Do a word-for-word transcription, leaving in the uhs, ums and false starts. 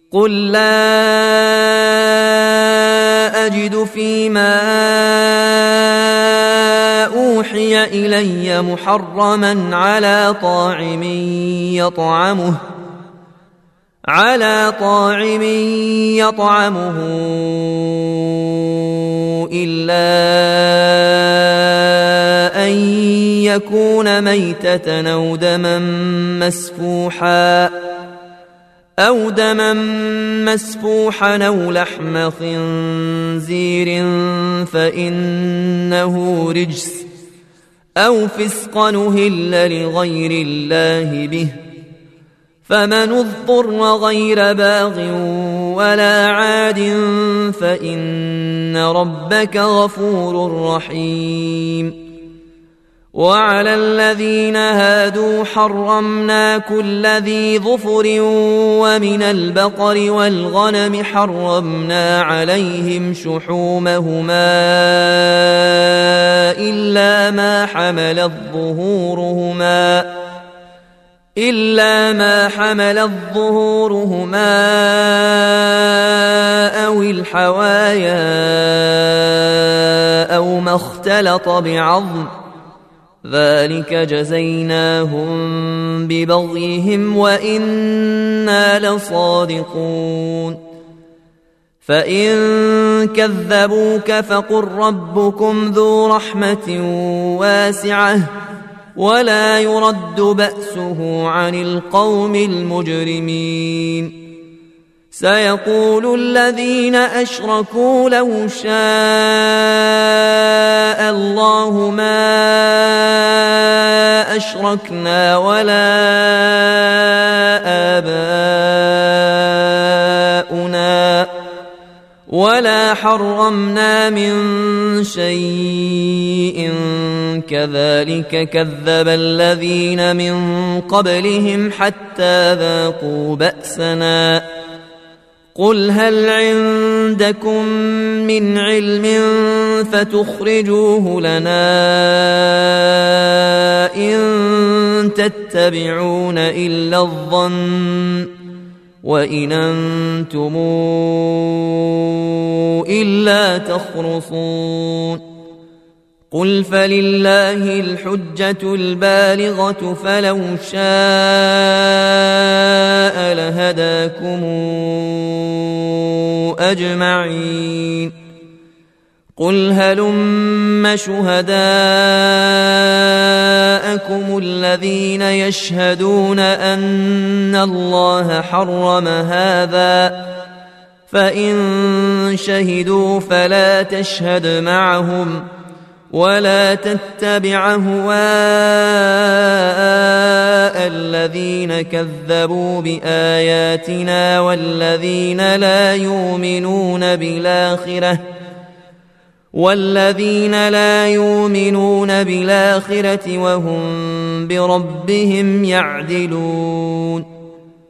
قل لا أجد فيما أوحي إلي محرما على طاعم يطعمه على طاعم يطعمه إلا أن يكون ميتة أو دما مسفوحا أو دما مسفوحا أو لحم خنزير فإنه رجس أو فسقا أهل لغير الله به فمن اضطر غير باغ ولا عاد فإن ربك غفور رحيم. وعلى الذين هادوا حرمنا كل ذي ظفر ومن البقر والغنم حرمنا عليهم شحومهما إلا ما حملت ظهورهما إلا ما حملت ظهورهما أو الحوايا أو ما اختلط بعظم ذلك جزيناهم ببغيهم وإنا لصادقون. فإن كذبوك فقل ربكم ذو رحمة واسعة ولا يرد بأسه عن القوم المجرمين. سيقول الذين أشركوا لو شاء الله ما أشركنا ولا آباؤنا ولا حرمنا من شيء كذلك كذب الذين من قبلهم حتى ذاقوا بأسنا. قل هل عندكم من علم فتخرجوه لنا إن تتبعون إلا الظن وإن أنتم إلا تخرصون. قل فلله الحجة البالغة فلو شاء لهداكم أجمعين. قل هلم شهداءكم الذين يشهدون أن الله حرم هذا فإن شهدوا فلا تشهد معهم ولا تتبع هواء الذين كذبوا بآياتنا والذين لا يؤمنون بالآخرة والذين لا يؤمنون بالآخرة وهم بربهم يعدلون.